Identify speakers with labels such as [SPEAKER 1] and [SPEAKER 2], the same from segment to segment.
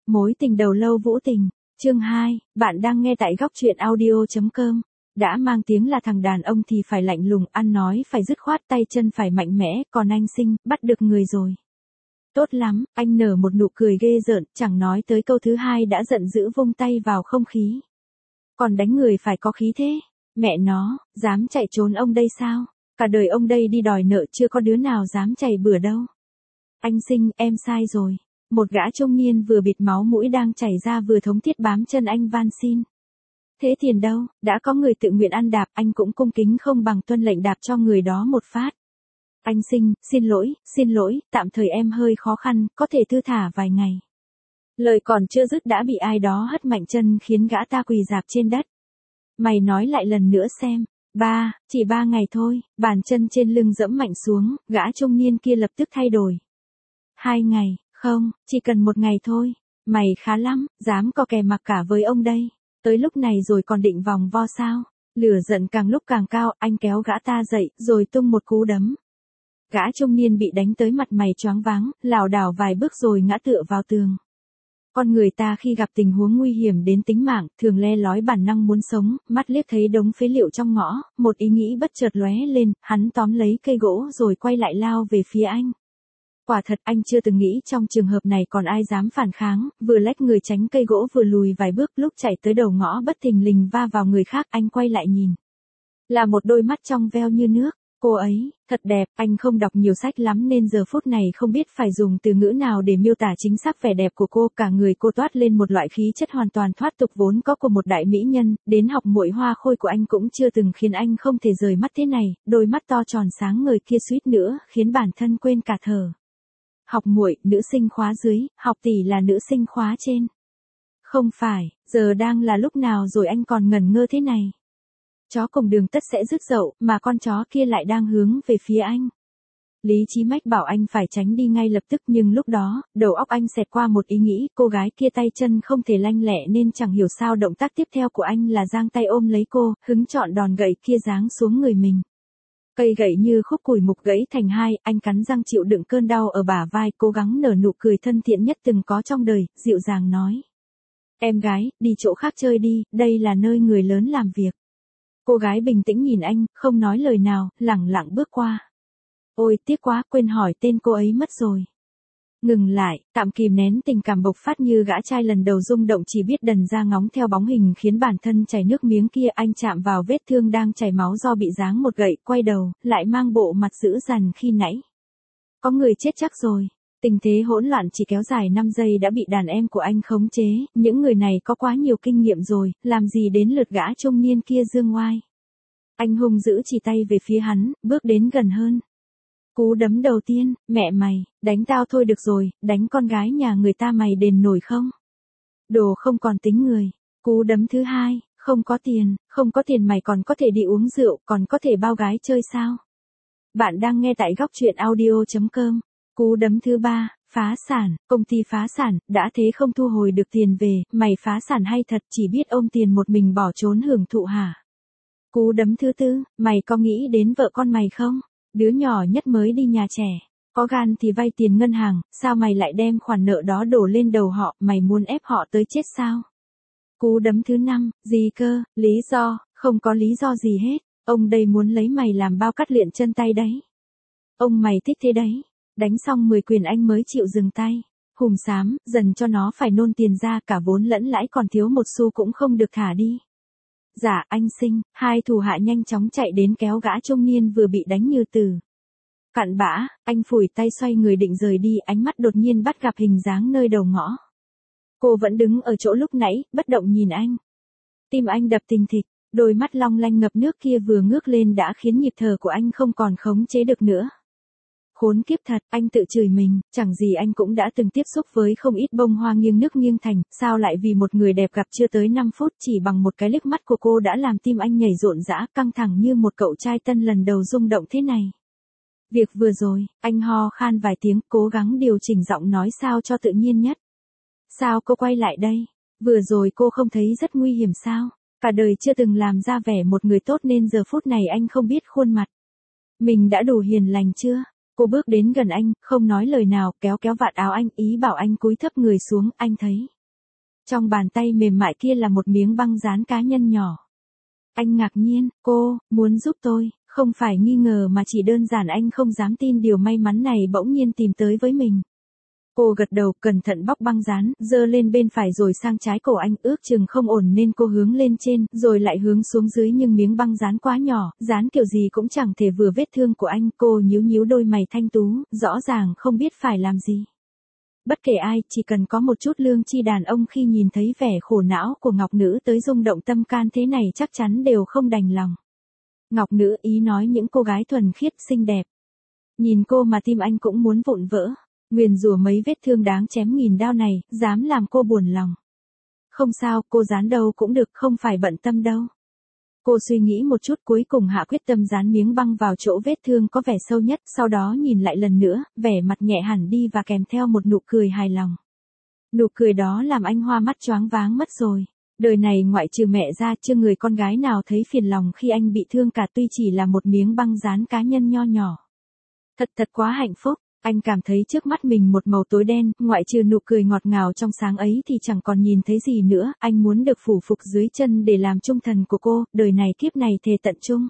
[SPEAKER 1] Mối tình đầu lâu Vũ Tình, chương 2, bạn đang nghe tại góc truyện audio.com. Đã mang tiếng là thằng đàn ông thì phải lạnh lùng, ăn nói phải dứt khoát, tay chân phải mạnh mẽ, còn anh Sinh, bắt được người rồi. Tốt lắm, anh nở một nụ cười ghê rợn, chẳng nói tới câu thứ hai đã giận dữ vung tay vào không khí. Còn đánh người phải có khí thế, mẹ nó, dám chạy trốn ông đây sao? Cả đời ông đây đi đòi nợ chưa có đứa nào dám chày bừa đâu. Anh Sinh, em sai rồi. Một gã trung niên vừa bịt máu mũi đang chảy ra vừa thống thiết bám chân anh van xin. Thế tiền đâu, đã có người tự nguyện ăn đạp, anh cũng cung kính không bằng tuân lệnh đạp cho người đó một phát. Anh Sinh, xin lỗi, tạm thời em hơi khó khăn, có thể thư thả vài ngày. Lời còn chưa dứt đã bị ai đó hất mạnh chân khiến gã ta quỳ rạp trên đất. Mày nói lại lần nữa xem. Chỉ 3 ngày thôi, bàn chân trên lưng giẫm mạnh xuống, gã trung niên kia lập tức thay đổi. 2 ngày, không, chỉ cần 1 ngày thôi. Mày khá lắm, dám có kè mặc cả với ông đây. Tới lúc này rồi còn định vòng vo sao? Lửa giận càng lúc càng cao, anh kéo gã ta dậy, rồi tung một cú đấm. Gã trung niên bị đánh tới mặt mày choáng váng, lảo đảo vài bước rồi ngã tựa vào tường. Con người ta khi gặp tình huống nguy hiểm đến tính mạng, thường le lói bản năng muốn sống, mắt liếc thấy đống phế liệu trong ngõ, một ý nghĩ bất chợt lóe lên, hắn tóm lấy cây gỗ rồi quay lại lao về phía anh. Quả thật anh chưa từng nghĩ trong trường hợp này còn ai dám phản kháng, vừa lách người tránh cây gỗ vừa lùi vài bước, lúc chạy tới đầu ngõ bất thình lình va vào người khác, anh quay lại nhìn. Là một đôi mắt trong veo như nước. Cô ấy, thật đẹp, anh không đọc nhiều sách lắm nên giờ phút này không biết phải dùng từ ngữ nào để miêu tả chính xác vẻ đẹp của cô, cả người cô toát lên một loại khí chất hoàn toàn thoát tục vốn có của một đại mỹ nhân, đến học muội hoa khôi của anh cũng chưa từng khiến anh không thể rời mắt thế này, đôi mắt to tròn sáng ngời kia suýt nữa khiến bản thân quên cả thở. Học muội, nữ sinh khóa dưới, học tỷ là nữ sinh khóa trên. Không phải, giờ đang là lúc nào rồi anh còn ngẩn ngơ thế này. Chó cùng đường tất sẽ rứt dậu, mà con chó kia lại đang hướng về phía anh. Lý trí mách bảo anh phải tránh đi ngay lập tức, nhưng lúc đó, đầu óc anh xẹt qua một ý nghĩ, cô gái kia tay chân không thể lanh lẹ nên chẳng hiểu sao động tác tiếp theo của anh là giang tay ôm lấy cô, hứng chọn đòn gậy kia giáng xuống người mình. Cây gậy như khúc củi mục gãy thành hai, anh cắn răng chịu đựng cơn đau ở bả vai, cố gắng nở nụ cười thân thiện nhất từng có trong đời, dịu dàng nói. Em gái, đi chỗ khác chơi đi, đây là nơi người lớn làm việc. Cô gái bình tĩnh nhìn anh, không nói lời nào, lẳng lặng bước qua. Ôi, tiếc quá, quên hỏi tên cô ấy mất rồi. Ngừng lại, tạm kìm nén tình cảm bộc phát như gã trai lần đầu rung động, chỉ biết đần ra ngóng theo bóng hình khiến bản thân chảy nước miếng kia. Anh chạm vào vết thương đang chảy máu do bị giáng một gậy, quay đầu, lại mang bộ mặt dữ dằn khi nãy. Có người chết chắc rồi. Tình thế hỗn loạn chỉ kéo dài 5 giây đã bị đàn em của anh khống chế, những người này có quá nhiều kinh nghiệm rồi, làm gì đến lượt gã trung niên kia dương oai. Anh hung dữ chỉ tay về phía hắn, bước đến gần hơn. Cú đấm đầu tiên, mẹ mày, đánh tao thôi được rồi, đánh con gái nhà người ta mày đền nổi không? Đồ không còn tính người. Cú đấm thứ hai, không có tiền mày còn có thể đi uống rượu, còn có thể bao gái chơi sao? Bạn đang nghe tại góc truyện audio.com. Cú đấm thứ 3, phá sản, công ty phá sản, đã thế không thu hồi được tiền về, mày phá sản hay thật, chỉ biết ôm tiền một mình bỏ trốn hưởng thụ hả? Cú đấm thứ 4, mày có nghĩ đến vợ con mày không? Đứa nhỏ nhất mới đi nhà trẻ, có gan thì vay tiền ngân hàng, sao mày lại đem khoản nợ đó đổ lên đầu họ, mày muốn ép họ tới chết sao? Cú đấm thứ 5, gì cơ, lý do, không có lý do gì hết, ông đây muốn lấy mày làm bao cắt luyện chân tay đấy. Ông mày thích thế đấy. Đánh xong 10 quyền anh mới chịu dừng tay. Hùm xám, dần cho nó phải nôn tiền ra, cả vốn lẫn lãi còn thiếu một xu cũng không được thả đi. Dạ, anh Sinh, hai thủ hạ nhanh chóng chạy đến kéo gã trung niên vừa bị đánh như tử. Cặn bã, anh phủi tay xoay người định rời đi, ánh mắt đột nhiên bắt gặp hình dáng nơi đầu ngõ. Cô vẫn đứng ở chỗ lúc nãy, bất động nhìn anh. Tim anh đập thình thịch, đôi mắt long lanh ngập nước kia vừa ngước lên đã khiến nhịp thở của anh không còn khống chế được nữa. Khốn kiếp thật, anh tự chửi mình, chẳng gì anh cũng đã từng tiếp xúc với không ít bông hoa nghiêng nước nghiêng thành, sao lại vì một người đẹp gặp chưa tới 5 phút chỉ bằng một cái liếc mắt của cô đã làm tim anh nhảy rộn rã, căng thẳng như một cậu trai tân lần đầu rung động thế này. Việc vừa rồi, anh ho khan vài tiếng, cố gắng điều chỉnh giọng nói sao cho tự nhiên nhất. Sao cô quay lại đây? Vừa rồi cô không thấy rất nguy hiểm sao? Cả đời chưa từng làm ra vẻ một người tốt nên giờ phút này anh không biết khuôn mặt. Mình đã đủ hiền lành chưa? Cô bước đến gần anh, không nói lời nào, kéo vạt áo anh, ý bảo anh cúi thấp người xuống, anh thấy. Trong bàn tay mềm mại kia là một miếng băng dán cá nhân nhỏ. Anh ngạc nhiên, cô, muốn giúp tôi, không phải nghi ngờ mà chỉ đơn giản anh không dám tin điều may mắn này bỗng nhiên tìm tới với mình. Cô gật đầu, cẩn thận bóc băng dán, giơ lên bên phải rồi sang trái cổ anh, ước chừng không ổn nên cô hướng lên trên, rồi lại hướng xuống dưới nhưng miếng băng dán quá nhỏ, dán kiểu gì cũng chẳng thể vừa vết thương của anh. Cô nhíu nhíu đôi mày thanh tú, rõ ràng không biết phải làm gì. Bất kể ai, chỉ cần có một chút lương tri đàn ông khi nhìn thấy vẻ khổ não của Ngọc Nữ tới rung động tâm can thế này chắc chắn đều không đành lòng. Ngọc Nữ ý nói những cô gái thuần khiết xinh đẹp. Nhìn cô mà tim anh cũng muốn vụn vỡ. Nguyền rủa mấy vết thương đáng chém nghìn đao này, dám làm cô buồn lòng. Không sao, cô dán đâu cũng được, không phải bận tâm đâu. Cô suy nghĩ một chút cuối cùng hạ quyết tâm dán miếng băng vào chỗ vết thương có vẻ sâu nhất, sau đó nhìn lại lần nữa, vẻ mặt nhẹ hẳn đi và kèm theo một nụ cười hài lòng. Nụ cười đó làm anh hoa mắt choáng váng mất rồi. Đời này ngoại trừ mẹ ra chưa người con gái nào thấy phiền lòng khi anh bị thương cả tuy chỉ là một miếng băng dán cá nhân nho nhỏ. Thật quá hạnh phúc. Anh cảm thấy trước mắt mình một màu tối đen, ngoại trừ nụ cười ngọt ngào trong sáng ấy thì chẳng còn nhìn thấy gì nữa, anh muốn được phủ phục dưới chân để làm trung thần của cô, đời này kiếp này thề tận chung.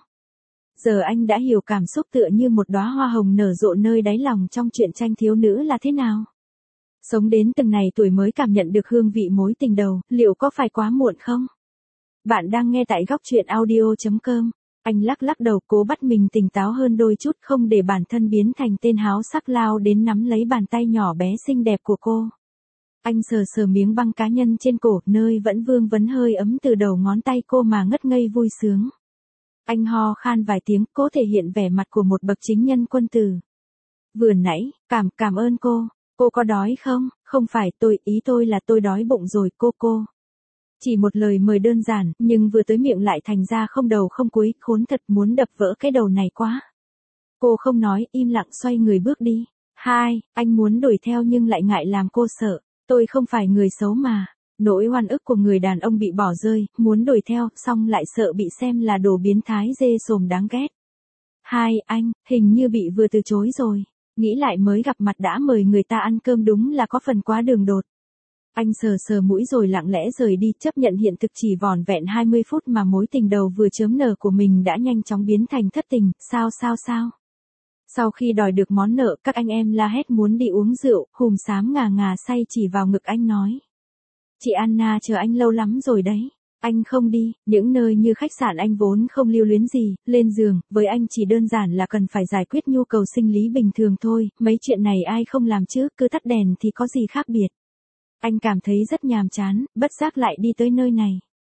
[SPEAKER 1] Giờ anh đã hiểu cảm xúc tựa như một đóa hoa hồng nở rộ nơi đáy lòng trong truyện tranh thiếu nữ là thế nào. Sống đến từng này tuổi mới cảm nhận được hương vị mối tình đầu, liệu có phải quá muộn không? Bạn đang nghe tại góc truyện audio.com. Anh lắc lắc đầu cố bắt mình tỉnh táo hơn đôi chút không để bản thân biến thành tên háo sắc lao đến nắm lấy bàn tay nhỏ bé xinh đẹp của cô. Anh sờ sờ miếng băng cá nhân trên cổ nơi vẫn vương vấn hơi ấm từ đầu ngón tay cô mà ngất ngây vui sướng. Anh ho khan vài tiếng cố thể hiện vẻ mặt của một bậc chính nhân quân tử. Vừa nãy, cảm ơn cô có đói không? Không phải ý tôi là tôi đói bụng rồi cô. Chỉ một lời mời đơn giản, nhưng vừa tới miệng lại thành ra không đầu không cuối, khốn thật muốn đập vỡ cái đầu này quá. Cô không nói, im lặng xoay người bước đi. Anh muốn đuổi theo nhưng lại ngại làm cô sợ. Tôi không phải người xấu mà. Nỗi oan ức của người đàn ông bị bỏ rơi, muốn đuổi theo, xong lại sợ bị xem là đồ biến thái dê sồm đáng ghét. Anh, hình như bị vừa từ chối rồi. Nghĩ lại mới gặp mặt đã mời người ta ăn cơm đúng là có phần quá đường đột. Anh sờ mũi rồi lặng lẽ rời đi, chấp nhận hiện thực chỉ vỏn vẹn 20 phút mà mối tình đầu vừa chớm nở của mình đã nhanh chóng biến thành thất tình, sao? Sau khi đòi được món nợ, các anh em la hét muốn đi uống rượu, hùm xám ngà say chỉ vào ngực anh nói. Chị Anna chờ anh lâu lắm rồi đấy. Anh không đi, những nơi như khách sạn anh vốn không lưu luyến gì, lên giường, với anh chỉ đơn giản là cần phải giải quyết nhu cầu sinh lý bình thường thôi, mấy chuyện này ai không làm chứ, cứ tắt đèn thì có gì khác biệt. Anh cảm thấy rất nhàm chán, bất giác lại đi tới nơi này.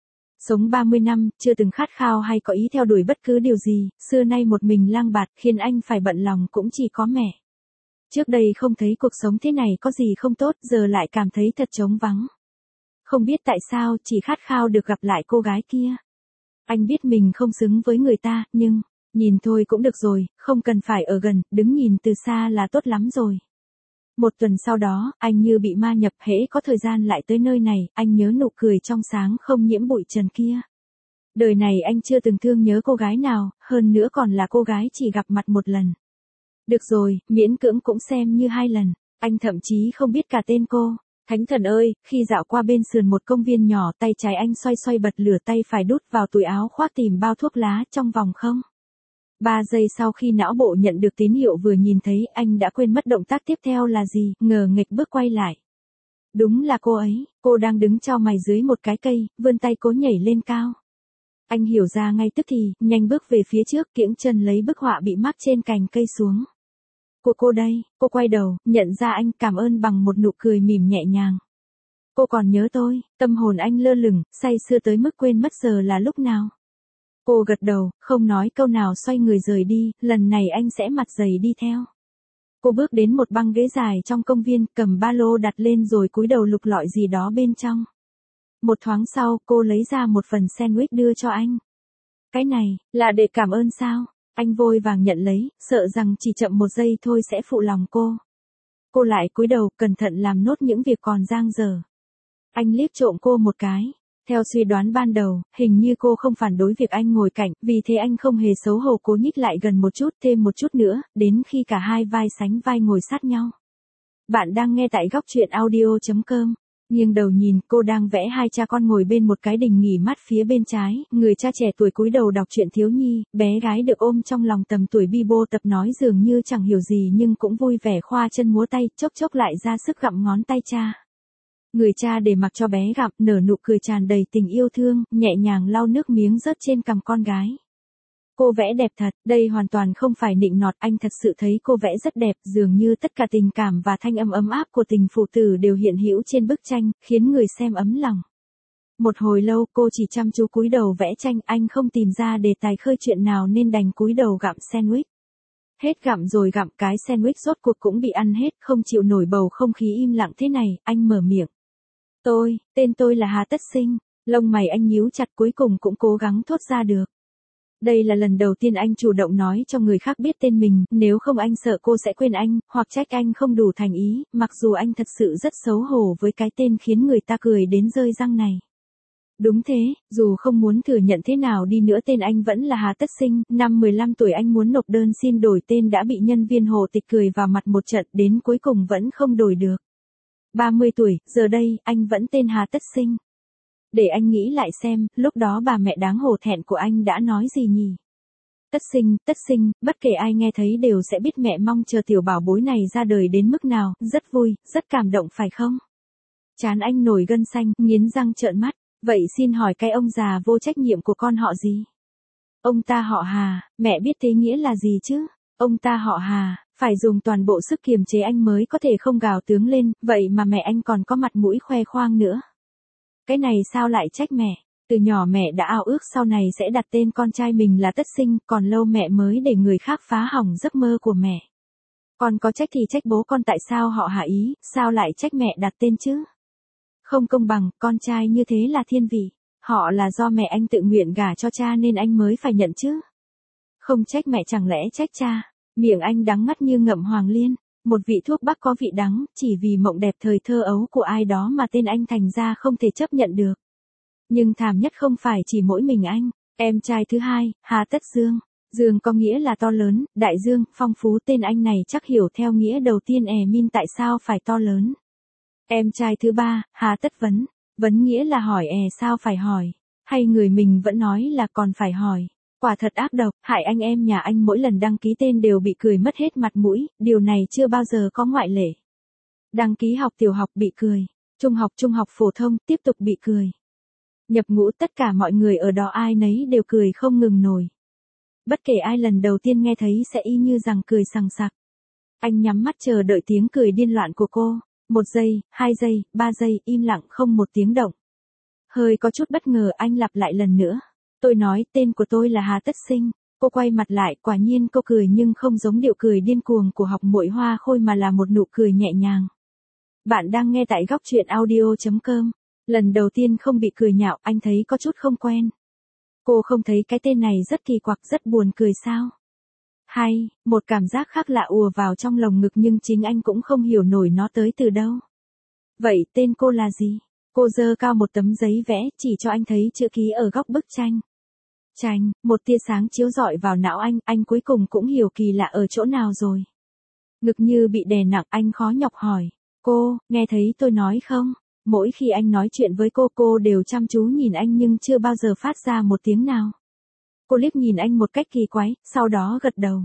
[SPEAKER 1] Sống 30 năm, chưa từng khát khao hay có ý theo đuổi bất cứ điều gì, xưa nay một mình lang bạt, khiến anh phải bận lòng cũng chỉ có mẹ. Trước đây không thấy cuộc sống thế này có gì không tốt, giờ lại cảm thấy thật trống vắng. Không biết tại sao, chỉ khát khao được gặp lại cô gái kia. Anh biết mình không xứng với người ta, nhưng, nhìn thôi cũng được rồi, không cần phải ở gần, đứng nhìn từ xa là tốt lắm rồi. Một tuần sau đó, anh như bị ma nhập hễ có thời gian lại tới nơi này, anh nhớ nụ cười trong sáng không nhiễm bụi trần kia. Đời này anh chưa từng thương nhớ cô gái nào, hơn nữa còn là cô gái chỉ gặp mặt một lần. Được rồi, miễn cưỡng cũng xem như 2 lần, anh thậm chí không biết cả tên cô. Thánh thần ơi, khi dạo qua bên sườn một công viên nhỏ tay trái anh xoay bật lửa tay phải đút vào túi áo khoác tìm bao thuốc lá trong vòng không. 3 giây sau khi não bộ nhận được tín hiệu vừa nhìn thấy anh đã quên mất động tác tiếp theo là gì, ngờ nghệch bước quay lại. Đúng là cô ấy, cô đang đứng chau mày dưới một cái cây, vươn tay cố nhảy lên cao. Anh hiểu ra ngay tức thì, nhanh bước về phía trước kiễng chân lấy bức họa bị mắc trên cành cây xuống. Cô đây, cô quay đầu, nhận ra anh cảm ơn bằng một nụ cười mỉm nhẹ nhàng. Cô còn nhớ tôi, tâm hồn anh lơ lửng, say sưa tới mức quên mất giờ là lúc nào. Cô gật đầu, không nói câu nào xoay người rời đi, lần này anh sẽ mặt dày đi theo. Cô bước đến một băng ghế dài trong công viên, cầm ba lô đặt lên rồi cúi đầu lục lọi gì đó bên trong. Một thoáng sau, cô lấy ra một phần sandwich đưa cho anh. Cái này, là để cảm ơn sao? Anh vội vàng nhận lấy, sợ rằng chỉ chậm 1 giây thôi sẽ phụ lòng cô. Cô lại cúi đầu, cẩn thận làm nốt những việc còn dang dở. Anh liếc trộm cô một cái. Theo suy đoán ban đầu, hình như cô không phản đối việc anh ngồi cạnh, vì thế anh không hề xấu hổ cố nhích lại gần một chút, thêm một chút nữa, đến khi cả hai vai sánh vai ngồi sát nhau. Bạn đang nghe tại góc truyện audio.com. Nghiêng đầu nhìn, cô đang vẽ hai cha con ngồi bên một cái đình nghỉ mát phía bên trái, người cha trẻ tuổi cúi đầu đọc truyện thiếu nhi, bé gái được ôm trong lòng tầm tuổi bi bô tập nói dường như chẳng hiểu gì nhưng cũng vui vẻ khoa chân múa tay, chốc chốc lại ra sức gặm ngón tay cha. Người cha để mặc cho bé gặm, nở nụ cười tràn đầy tình yêu thương, nhẹ nhàng lau nước miếng rớt trên cằm con gái. Cô vẽ đẹp thật, đây hoàn toàn không phải nịnh nọt, anh thật sự thấy cô vẽ rất đẹp, dường như tất cả tình cảm và thanh âm ấm áp của tình phụ tử đều hiện hữu trên bức tranh, khiến người xem ấm lòng. Một hồi lâu cô chỉ chăm chú cúi đầu vẽ tranh, anh không tìm ra đề tài khơi chuyện nào nên đành cúi đầu gặm sandwich. Hết gặm rồi gặm, cái sandwich rốt cuộc cũng bị ăn hết, không chịu nổi bầu không khí im lặng thế này, anh mở miệng. Tên tôi là Hà Tất Sinh, lông mày anh nhíu chặt cuối cùng cũng cố gắng thốt ra được. Đây là lần đầu tiên anh chủ động nói cho người khác biết tên mình, nếu không anh sợ cô sẽ quên anh, hoặc trách anh không đủ thành ý, mặc dù anh thật sự rất xấu hổ với cái tên khiến người ta cười đến rơi răng này. Đúng thế, dù không muốn thừa nhận thế nào đi nữa tên anh vẫn là Hà Tất Sinh, năm 15 tuổi anh muốn nộp đơn xin đổi tên đã bị nhân viên hộ tịch cười vào mặt một trận đến cuối cùng vẫn không đổi được. 30 tuổi, giờ đây, anh vẫn tên Hà Tất Sinh. Để anh nghĩ lại xem, lúc đó bà mẹ đáng hổ thẹn của anh đã nói gì nhỉ? Tất sinh, bất kể ai nghe thấy đều sẽ biết mẹ mong chờ tiểu bảo bối này ra đời đến mức nào, rất vui, rất cảm động phải không? Trán anh nổi gân xanh, nghiến răng trợn mắt, vậy xin hỏi cái ông già vô trách nhiệm của con họ gì? Ông ta họ Hà, mẹ biết thế nghĩa là gì chứ? Ông ta họ Hà, phải dùng toàn bộ sức kiềm chế anh mới có thể không gào tướng lên, vậy mà mẹ anh còn có mặt mũi khoe khoang nữa. Cái này sao lại trách mẹ, từ nhỏ mẹ đã ao ước sau này sẽ đặt tên con trai mình là Tất Sinh, còn lâu mẹ mới để người khác phá hỏng giấc mơ của mẹ. Con có trách thì trách bố con tại sao họ Hà ý, sao lại trách mẹ đặt tên chứ? Không công bằng, con trai như thế là thiên vị, họ là do mẹ anh tự nguyện gả cho cha nên anh mới phải nhận chứ. Không trách mẹ chẳng lẽ trách cha, miệng anh đắng ngắt như ngậm hoàng liên. Một vị thuốc bắc có vị đắng, chỉ vì mộng đẹp thời thơ ấu của ai đó mà tên anh thành ra không thể chấp nhận được. Nhưng thảm nhất không phải chỉ mỗi mình anh, em trai thứ hai, Hà Tất Dương. Dương có nghĩa là to lớn, đại dương, phong phú, tên anh này chắc hiểu theo nghĩa đầu tiên min tại sao phải to lớn. Em trai thứ ba, Hà Tất Vấn. Vấn nghĩa là hỏi sao phải hỏi, hay người mình vẫn nói là còn phải hỏi. Quả thật ác độc, hại anh em nhà anh mỗi lần đăng ký tên đều bị cười mất hết mặt mũi, điều này chưa bao giờ có ngoại lệ. Đăng ký học tiểu học bị cười, trung học phổ thông tiếp tục bị cười. Nhập ngũ tất cả mọi người ở đó ai nấy đều cười không ngừng nổi. Bất kể ai lần đầu tiên nghe thấy sẽ y như rằng cười sằng sặc. Anh nhắm mắt chờ đợi tiếng cười điên loạn của cô, 1 giây, 2 giây, 3 giây, im lặng không một tiếng động. Hơi có chút bất ngờ anh lặp lại lần nữa. Tôi nói tên của tôi là Hà Tất Sinh. Cô quay mặt lại, quả nhiên cô cười nhưng không giống điệu cười điên cuồng của học muội Hoa Khôi mà là một nụ cười nhẹ nhàng. Bạn đang nghe tại góc truyện audio.com. Lần đầu tiên không bị cười nhạo, anh thấy có chút không quen. Cô không thấy cái tên này rất kỳ quặc, rất buồn cười sao? Hay, một cảm giác khác lạ ùa vào trong lồng ngực nhưng chính anh cũng không hiểu nổi nó tới từ đâu. Vậy tên cô là gì? Cô giơ cao một tấm giấy vẽ, chỉ cho anh thấy chữ ký ở góc bức tranh. Tranh, một tia sáng chiếu rọi vào não anh cuối cùng cũng hiểu kỳ lạ ở chỗ nào rồi. Ngực như bị đè nặng, anh khó nhọc hỏi. Cô, nghe thấy tôi nói không? Mỗi khi anh nói chuyện với cô đều chăm chú nhìn anh nhưng chưa bao giờ phát ra một tiếng nào. Cô liếc nhìn anh một cách kỳ quái, sau đó gật đầu.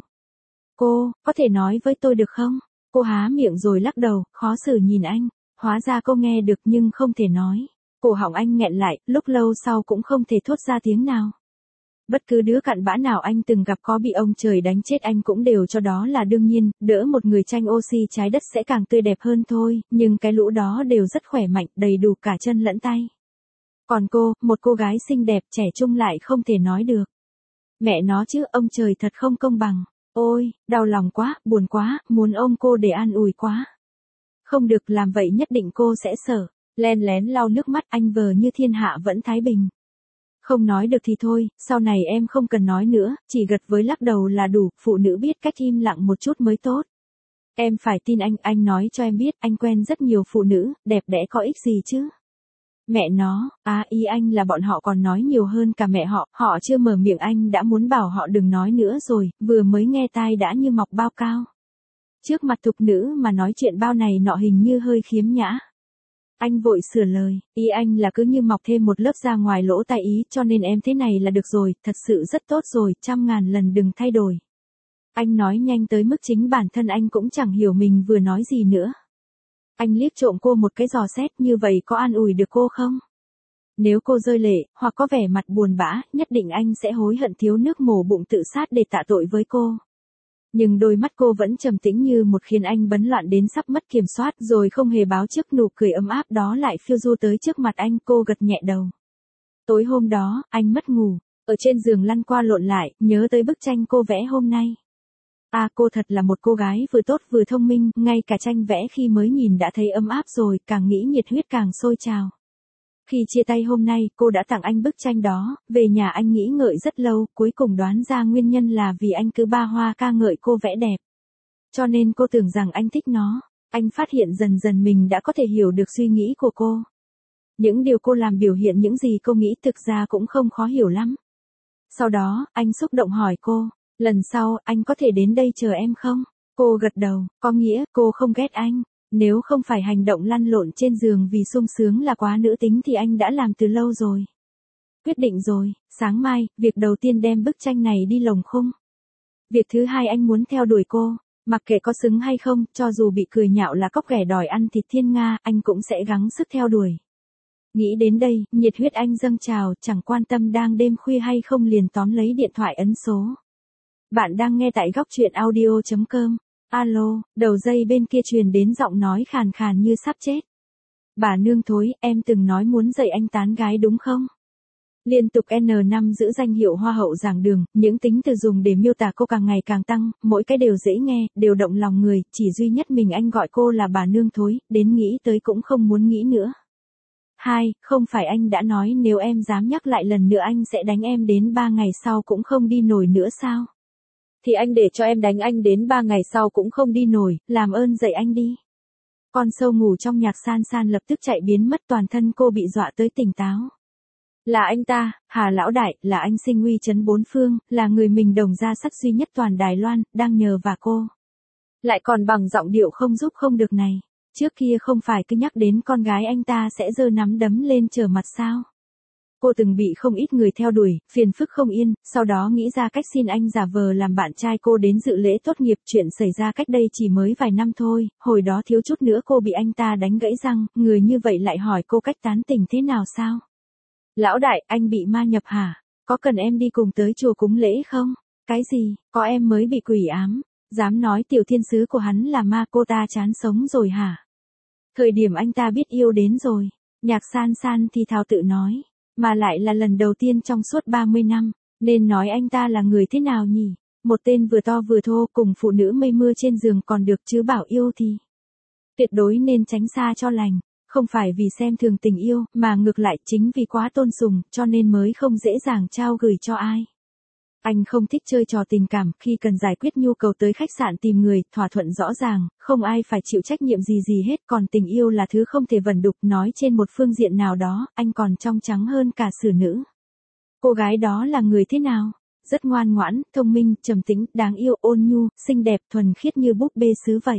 [SPEAKER 1] Cô, có thể nói với tôi được không? Cô há miệng rồi lắc đầu, khó xử nhìn anh. Hóa ra cô nghe được nhưng không thể nói. Cổ họng anh nghẹn lại, lúc lâu sau cũng không thể thốt ra tiếng nào. Bất cứ đứa cặn bã nào anh từng gặp có bị ông trời đánh chết anh cũng đều cho đó là đương nhiên, đỡ một người tranh oxy trái đất sẽ càng tươi đẹp hơn thôi, nhưng cái lũ đó đều rất khỏe mạnh, đầy đủ cả chân lẫn tay. Còn cô, một cô gái xinh đẹp trẻ trung lại không thể nói được. Mẹ nó chứ, ông trời thật không công bằng. Ôi, đau lòng quá, buồn quá, muốn ôm cô để an ủi quá. Không được, làm vậy nhất định cô sẽ sợ. Len lén lau nước mắt, anh vờ như thiên hạ vẫn thái bình. Không nói được thì thôi, sau này em không cần nói nữa, chỉ gật với lắc đầu là đủ, phụ nữ biết cách im lặng một chút mới tốt. Em phải tin anh nói cho em biết, anh quen rất nhiều phụ nữ, đẹp đẽ có ích gì chứ. Mẹ nó, ý anh là bọn họ còn nói nhiều hơn cả mẹ họ chưa mở miệng anh đã muốn bảo họ đừng nói nữa rồi, vừa mới nghe tai đã như mọc bao cao. Trước mặt thục nữ mà nói chuyện bao này nọ hình như hơi khiếm nhã. Anh vội sửa lời, ý anh là cứ như mọc thêm một lớp da ngoài lỗ tai ý, cho nên em thế này là được rồi, thật sự rất tốt rồi, 100.000 lần đừng thay đổi. Anh nói nhanh tới mức chính bản thân anh cũng chẳng hiểu mình vừa nói gì nữa. Anh liếc trộm cô một cái dò xét, như vậy có an ủi được cô không? Nếu cô rơi lệ, hoặc có vẻ mặt buồn bã, nhất định anh sẽ hối hận thiếu nước mổ bụng tự sát để tạ tội với cô. Nhưng đôi mắt cô vẫn trầm tĩnh như một, khiến anh bấn loạn đến sắp mất kiểm soát, rồi không hề báo trước nụ cười ấm áp đó lại phiêu du tới trước mặt anh. Cô gật nhẹ đầu. Tối hôm đó, anh mất ngủ, ở trên giường lăn qua lộn lại, nhớ tới bức tranh cô vẽ hôm nay. Cô thật là một cô gái vừa tốt vừa thông minh, ngay cả tranh vẽ khi mới nhìn đã thấy ấm áp rồi, càng nghĩ nhiệt huyết càng sôi trào. Khi chia tay hôm nay, cô đã tặng anh bức tranh đó, về nhà anh nghĩ ngợi rất lâu, cuối cùng đoán ra nguyên nhân là vì anh cứ ba hoa ca ngợi cô vẽ đẹp. Cho nên cô tưởng rằng anh thích nó. Anh phát hiện dần dần mình đã có thể hiểu được suy nghĩ của cô. Những điều cô làm biểu hiện những gì cô nghĩ thực ra cũng không khó hiểu lắm. Sau đó, anh xúc động hỏi cô, lần sau, anh có thể đến đây chờ em không? Cô gật đầu, có nghĩa cô không ghét anh. Nếu không phải hành động lăn lộn trên giường vì sung sướng là quá nữ tính thì anh đã làm từ lâu rồi. Quyết định rồi, sáng mai, việc đầu tiên đem bức tranh này đi lồng khung. Việc thứ hai anh muốn theo đuổi cô, mặc kệ có xứng hay không, cho dù bị cười nhạo là cóc ghẻ đòi ăn thịt thiên nga, anh cũng sẽ gắng sức theo đuổi. Nghĩ đến đây, nhiệt huyết anh dâng trào, chẳng quan tâm đang đêm khuya hay không liền tóm lấy điện thoại ấn số. Bạn đang nghe tại góc truyện audio.com. Alo, đầu dây bên kia truyền đến giọng nói khàn khàn như sắp chết. Bà nương thối, em từng nói muốn dạy anh tán gái đúng không? Liên tục N5 giữ danh hiệu hoa hậu giảng đường, những tính từ dùng để miêu tả cô càng ngày càng tăng, mỗi cái đều dễ nghe, đều động lòng người, chỉ duy nhất mình anh gọi cô là bà nương thối, đến nghĩ tới cũng không muốn nghĩ nữa. Không phải anh đã nói nếu em dám nhắc lại lần nữa anh sẽ đánh em đến 3 ngày sau cũng không đi nổi nữa sao? Thì anh để cho em đánh anh đến 3 ngày sau cũng không đi nổi, làm ơn dạy anh đi. Con sâu ngủ trong nhạc san san lập tức chạy biến mất, toàn thân cô bị dọa tới tỉnh táo. Là anh ta, Hà lão đại, là anh sinh uy chấn bốn phương, là người mình đồng ra sắt duy nhất toàn Đài Loan, đang nhờ vả cô. Lại còn bằng giọng điệu không giúp không được này. Trước kia không phải cứ nhắc đến con gái anh ta sẽ giơ nắm đấm lên trở mặt sao? Cô từng bị không ít người theo đuổi, phiền phức không yên, sau đó nghĩ ra cách xin anh giả vờ làm bạn trai cô đến dự lễ tốt nghiệp. Chuyện xảy ra cách đây chỉ mới vài năm thôi, hồi đó thiếu chút nữa cô bị anh ta đánh gãy răng, người như vậy lại hỏi cô cách tán tỉnh thế nào sao? Lão đại, anh bị ma nhập hả? Có cần em đi cùng tới chùa cúng lễ không? Cái gì, có em mới bị quỷ ám, dám nói tiểu thiên sứ của hắn là ma, cô ta chán sống rồi hả? Thời điểm anh ta biết yêu đến rồi, nhạc san san thì thào tự nói. Mà lại là lần đầu tiên trong suốt 30 năm, nên nói anh ta là người thế nào nhỉ? Một tên vừa to vừa thô cùng phụ nữ mây mưa trên giường còn được chứ bảo yêu thì tuyệt đối nên tránh xa cho lành, không phải vì xem thường tình yêu, mà ngược lại chính vì quá tôn sùng, cho nên mới không dễ dàng trao gửi cho ai. Anh không thích chơi trò tình cảm, khi cần giải quyết nhu cầu tới khách sạn tìm người, thỏa thuận rõ ràng, không ai phải chịu trách nhiệm gì hết, còn tình yêu là thứ không thể vẩn đục, nói trên một phương diện nào đó, anh còn trong trắng hơn cả xử nữ. Cô gái đó là người thế nào? Rất ngoan ngoãn, thông minh, trầm tĩnh, đáng yêu, ôn nhu, xinh đẹp, thuần khiết như búp bê sứ vậy.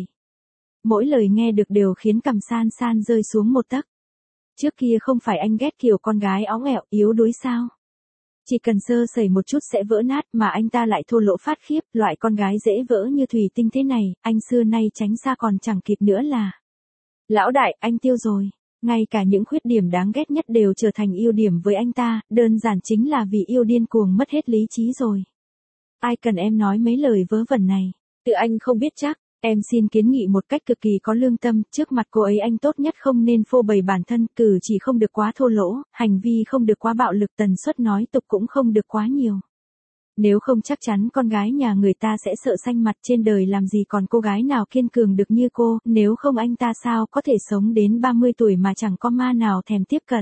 [SPEAKER 1] Mỗi lời nghe được đều khiến cằm san san rơi xuống một tấc. Trước kia không phải anh ghét kiểu con gái óng ẹo, yếu đuối sao? Chỉ cần sơ sẩy một chút sẽ vỡ nát, mà anh ta lại thô lỗ phát khiếp, loại con gái dễ vỡ như thủy tinh thế này, anh xưa nay tránh xa còn chẳng kịp nữa là. Lão đại, anh tiêu rồi. Ngay cả những khuyết điểm đáng ghét nhất đều trở thành ưu điểm với anh ta, đơn giản chính là vì yêu điên cuồng mất hết lý trí rồi. Ai cần em nói mấy lời vớ vẩn này, tự anh không biết chắc. Em xin kiến nghị một cách cực kỳ có lương tâm, trước mặt cô ấy anh tốt nhất không nên phô bày bản thân, cử chỉ không được quá thô lỗ, hành vi không được quá bạo lực, tần suất nói tục cũng không được quá nhiều. Nếu không chắc chắn con gái nhà người ta sẽ sợ xanh mặt, trên đời làm gì còn cô gái nào kiên cường được như cô, nếu không anh ta sao có thể sống đến 30 tuổi mà chẳng có ma nào thèm tiếp cận.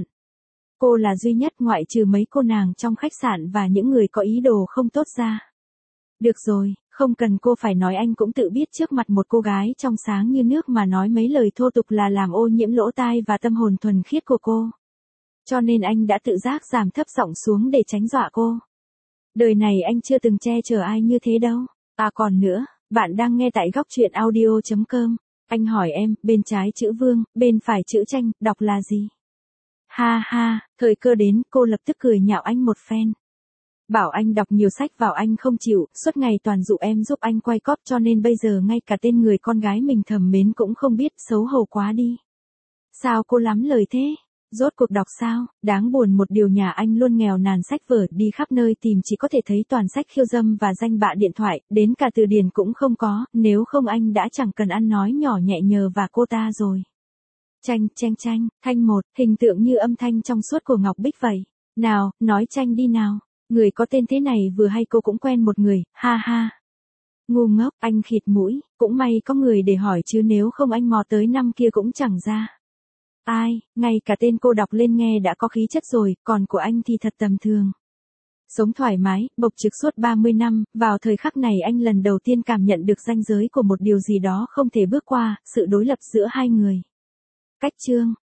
[SPEAKER 1] Cô là duy nhất ngoại trừ mấy cô nàng trong khách sạn và những người có ý đồ không tốt ra. Được rồi, không cần cô phải nói, anh cũng tự biết trước mặt một cô gái trong sáng như nước mà nói mấy lời thô tục là làm ô nhiễm lỗ tai và tâm hồn thuần khiết của cô. Cho nên anh đã tự giác giảm thấp giọng xuống để tránh dọa cô. Đời này anh chưa từng che chở ai như thế đâu. Còn nữa, bạn đang nghe tại góc truyện audio.com. Anh hỏi em, bên trái chữ Vương, bên phải chữ Tranh, đọc là gì? Ha ha, thời cơ đến, cô lập tức cười nhạo anh một phen. Bảo anh đọc nhiều sách vào anh không chịu, suốt ngày toàn dụ em giúp anh quay cóp cho nên bây giờ ngay cả tên người con gái mình thầm mến cũng không biết, xấu hổ quá đi. Sao cô lắm lời thế? Rốt cuộc đọc sao? Đáng buồn một điều nhà anh luôn nghèo nàn sách vở, đi khắp nơi tìm chỉ có thể thấy toàn sách khiêu dâm và danh bạ điện thoại, đến cả từ điển cũng không có, nếu không anh đã chẳng cần ăn nói nhỏ nhẹ nhờ và cô ta rồi. Tranh, thanh một, hình tượng như âm thanh trong suốt của Ngọc Bích vậy. Nào, nói Tranh đi nào. Người có tên thế này vừa hay cô cũng quen một người, ha ha. Ngu ngốc, anh khịt mũi, cũng may có người để hỏi chứ nếu không anh mò tới năm kia cũng chẳng ra. Ai, ngay cả tên cô đọc lên nghe đã có khí chất rồi, còn của anh thì thật tầm thường. Sống thoải mái, bộc trực suốt 30 năm, vào thời khắc này anh lần đầu tiên cảm nhận được ranh giới của một điều gì đó không thể bước qua, sự đối lập giữa hai người. Cách chương